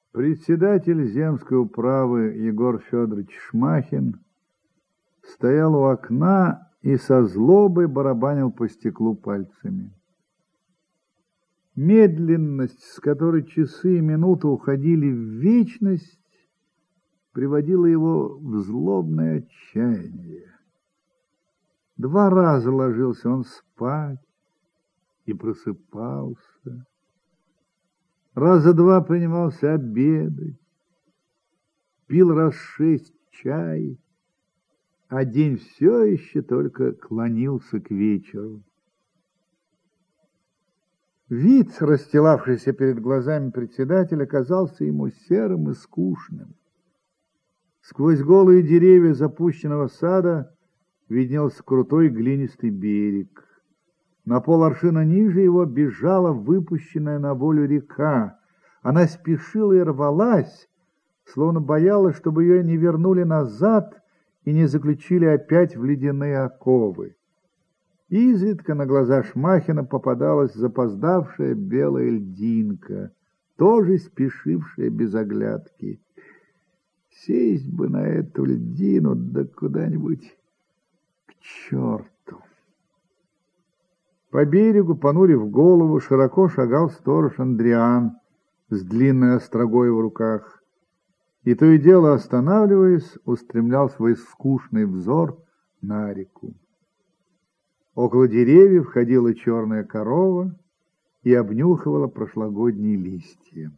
Председатель земской управы Егор Федорович Шмахин стоял у окна и со злобой барабанил по стеклу пальцами. Медленность, с которой часы и минуты уходили в вечность, приводила его в злобное отчаяние. 2 раза ложился он спать и просыпался. Раза 2 принимался обедать, пил раз 6 чай, а день все еще только клонился к вечеру. Вид, расстилавшийся перед глазами председателя, казался ему серым и скучным. Сквозь голые деревья запущенного сада виднелся крутой глинистый берег. На поларшина ниже его бежала выпущенная на волю река. Она спешила и рвалась, словно боялась, чтобы ее не вернули назад и не заключили опять в ледяные оковы. Изредка на глаза Шмахина попадалась запоздавшая белая льдинка, тоже спешившая без оглядки. Сесть бы на эту льдину, да куда-нибудь к черту. По берегу, понурив голову, широко шагал сторож Андриан с длинной острогой в руках, и то и дело, останавливаясь, устремлял свой скучный взор на реку. Около деревьев ходила черная корова и обнюхивала прошлогодние листья.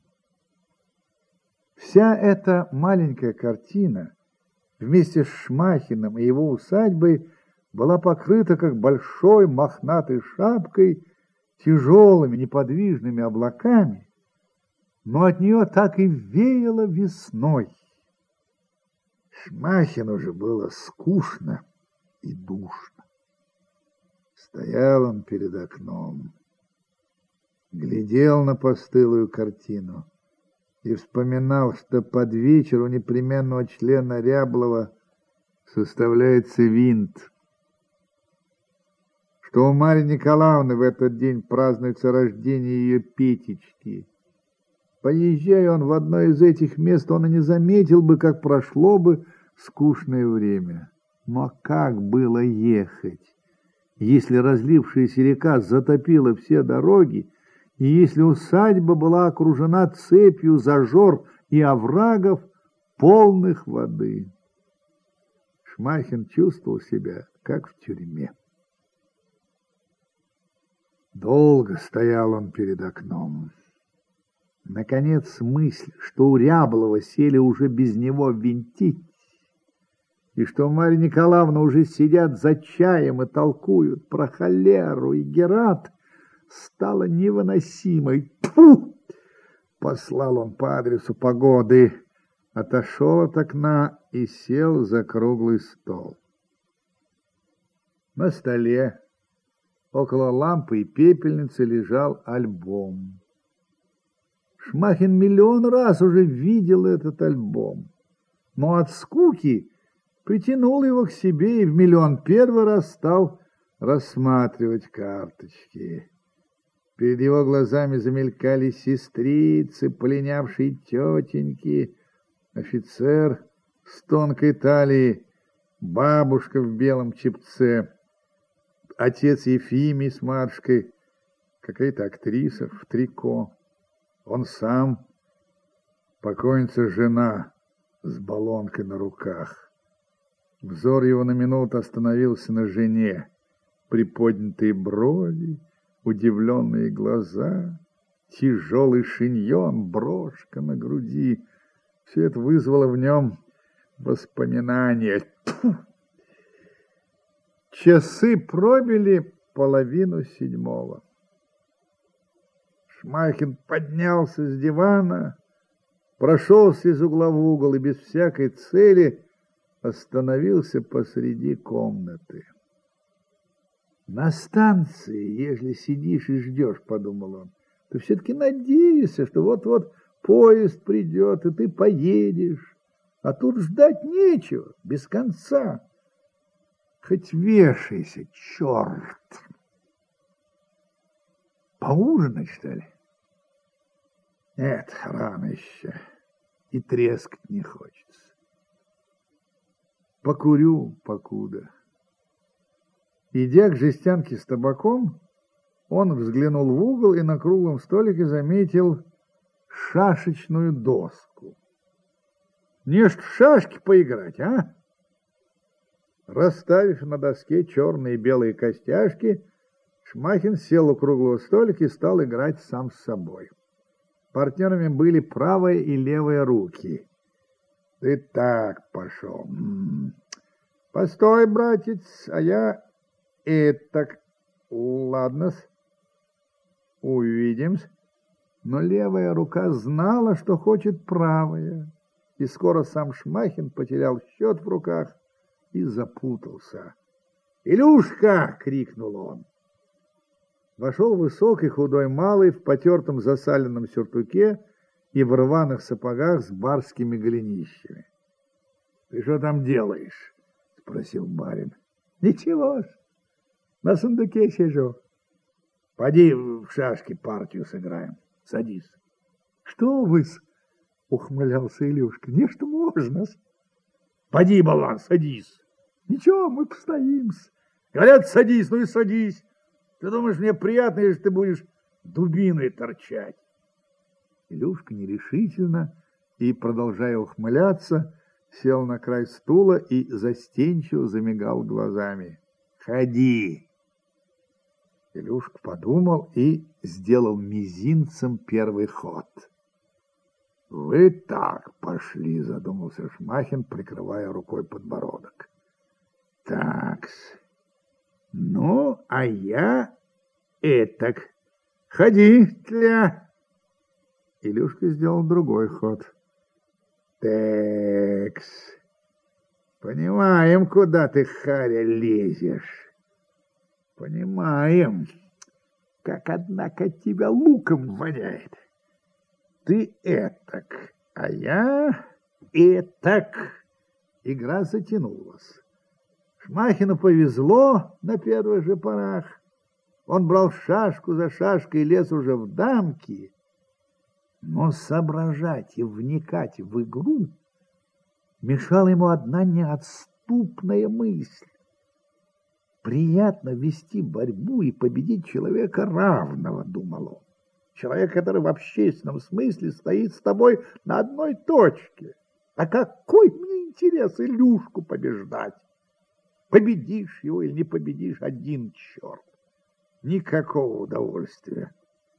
Вся эта маленькая картина вместе с Шмахиным и его усадьбой была покрыта, как большой мохнатой шапкой, тяжелыми неподвижными облаками, но от нее так и веяло весной. Шмахину же было скучно и душно. Стоял он перед окном, глядел на постылую картину и вспоминал, что под вечер у непременного члена Ряблова составляется винт, что у Марьи Николаевны в этот день празднуется рождение ее Петечки. Поезжая он в одно из этих мест, он и не заметил бы, как прошло бы скучное время. Но как было ехать, если разлившаяся река затопила все дороги, и если усадьба была окружена цепью зажор и оврагов, полных воды? Шмахин чувствовал себя, как в тюрьме. Долго стоял он перед окном. Наконец мысль, что у Ряблова сели уже без него винтить, и что Марья Николаевна уже сидят за чаем и толкуют про холеру и Герат, стала невыносимой. Тьфу! Послал он по адресу Погоды, отошел от окна и сел за круглый стол. На столе около лампы и пепельницы лежал альбом. Шмахин миллион раз уже видел этот альбом, но от скуки притянул его к себе и в 1.001.000 раз стал рассматривать карточки. Перед его глазами замелькали сестрицы, полинявшие тетеньки, офицер с тонкой талией, бабушка в белом чепце, отец Ефимий с Маршкой, какая-то актриса в трико, он сам, покойница жена с баллонкой на руках. Взор его на минуту остановился на жене. Приподнятые брови, удивленные глаза, тяжелый шиньон, брошка на груди. Все это вызвало в нем воспоминания. Тьфу! Часы пробили 6:30. Шмахин поднялся с дивана, прошелся из угла в угол и без всякой цели остановился посреди комнаты. На станции, ежели сидишь и ждешь, подумал он, ты все-таки надеешься, что вот-вот поезд придет, и ты поедешь. А тут ждать нечего, без конца. Хоть вешайся, черт! Поужинать, что ли? Нет, рано еще. и трескать не хочется. Покурю покуда. Идя к жестянке с табаком, он взглянул в угол и на круглом столике заметил шашечную доску. Не ж в шашки поиграть, а? Расставив на доске черные и белые костяшки, Шмахин сел у круглого столика и стал играть сам с собой. Партнерами были правая и левая руки. Ты так пошел. Постой, братец, а я так. Ладно-с, увидимся. Но левая рука знала, что хочет правая, и скоро сам Шмахин потерял счет в руках и запутался. «Илюшка!» — крикнул он. Вошел высокий худой малый в потертом засаленном сюртуке и в рваных сапогах с барскими голенищами. — Ты что там делаешь? — спросил барин. — Ничего ж, на сундуке сижу. — Поди в шашки партию сыграем. Садись. — Что вы-с? — ухмылялся Илюшка. — Не что можно-с. — Поди, болван, садись. — Ничего, мы постоим-с. — Говорят, садись, ну и садись. Ты думаешь, мне приятно, если ты будешь дубиной торчать? Илюшка нерешительно и, продолжая ухмыляться, сел на край стула и застенчиво замигал глазами. «Ходи!» Илюшка подумал и сделал мизинцем первый ход. «Вы так пошли», — задумался Шмахин, прикрывая рукой подбородок. «Так-с. Ну, а я этак. Ходи, тля!» Илюшка сделал другой ход. «Такс. Понимаем, куда ты, Харя, лезешь. Понимаем. Как, однако, от тебя луком воняет. Ты этак, а я этак». Игра затянулась. Шмахину повезло на первых же порах. Он брал шашку за шашкой и лез уже в дамки. Но соображать и вникать в игру мешала ему одна неотступная мысль. Приятно вести борьбу и победить человека равного, думал он. Человек, который в общественном смысле стоит с тобой на одной точке. А какой мне интерес Илюшку побеждать? Победишь его или не победишь, один черт. Никакого удовольствия.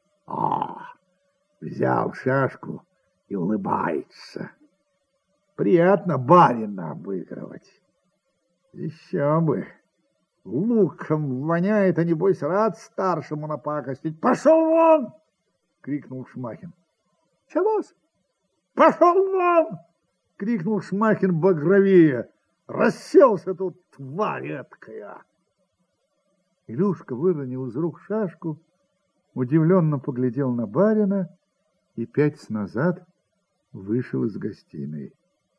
Взял шашку и улыбается. Приятно барина обыгрывать. Еще бы. Луком воняет, а небось рад старшему напакостить. Пошел вон! — крикнул Шмахин. — Чего-с? — Пошел вон! — крикнул Шмахин багровее. Расселся тут, тварь эткая! Илюшка выронил из рук шашку, удивленно поглядел на барина и пятясь назад вышел из гостиной.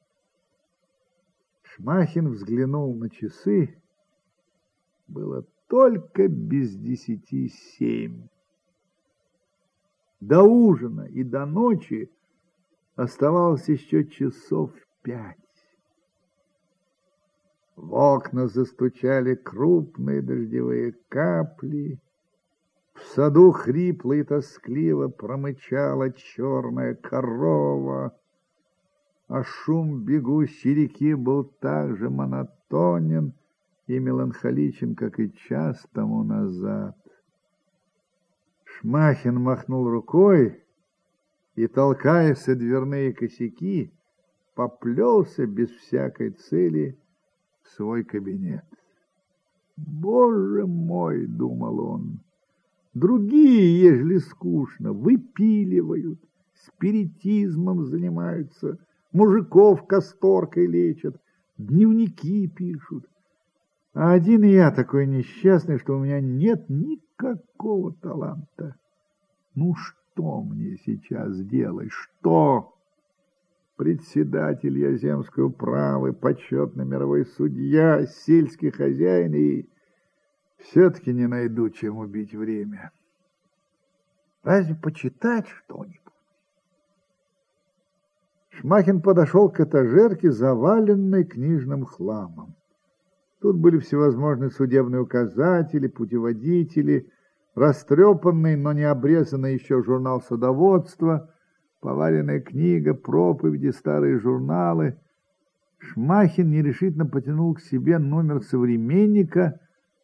Шмахин взглянул на часы. Было только без 7:10. До ужина и до ночи оставалось еще 5 часов. В окна застучали крупные дождевые капли. В саду хрипло и тоскливо промычала черная корова, а шум бегущей реки был так же монотонен и меланхоличен, как и час тому назад. Шмахин махнул рукой и, толкая со дверные косяки, поплелся без всякой цели в свой кабинет. «Боже мой!» — думал он. «Другие, ежели скучно, выпиливают, спиритизмом занимаются, мужиков касторкой лечат, дневники пишут. А один я такой несчастный, что у меня нет никакого таланта. Ну что мне сейчас делать? Что? Председатель я земской управы, почетный мировой судья, сельский хозяин, и все-таки не найду, чем убить время. Разве почитать что-нибудь?» Шмахин подошел к этажерке, заваленной книжным хламом. Тут были всевозможные судебные указатели, путеводители, растрепанный, но не обрезанный еще журнал садоводства, поваленная книга, проповеди, старые журналы. Шмахин нерешительно потянул к себе номер «Современника»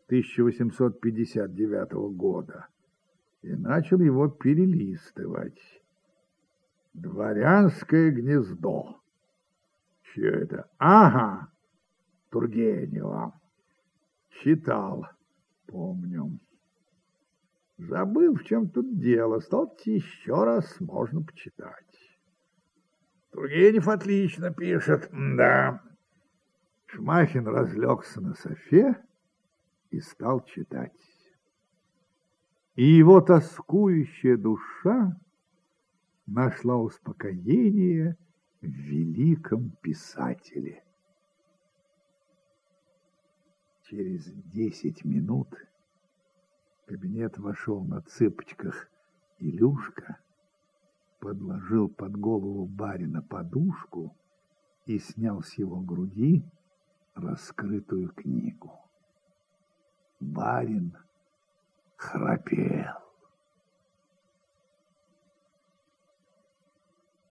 1859 года и начал его перелистывать. «Дворянское гнездо». Чье это? Ага, Тургенева. Читал, помню. Забыл, в чем тут дело. Сталкиваться еще раз можно почитать. Тургенев отлично пишет, да. Шмахин разлегся на софе и стал читать. И его тоскующая душа нашла успокоение в великом писателе. Через 10 минут в кабинет вошел на цыпочках Илюшка, подложил под голову барина подушку и снял с его груди раскрытую книгу. Барин храпел.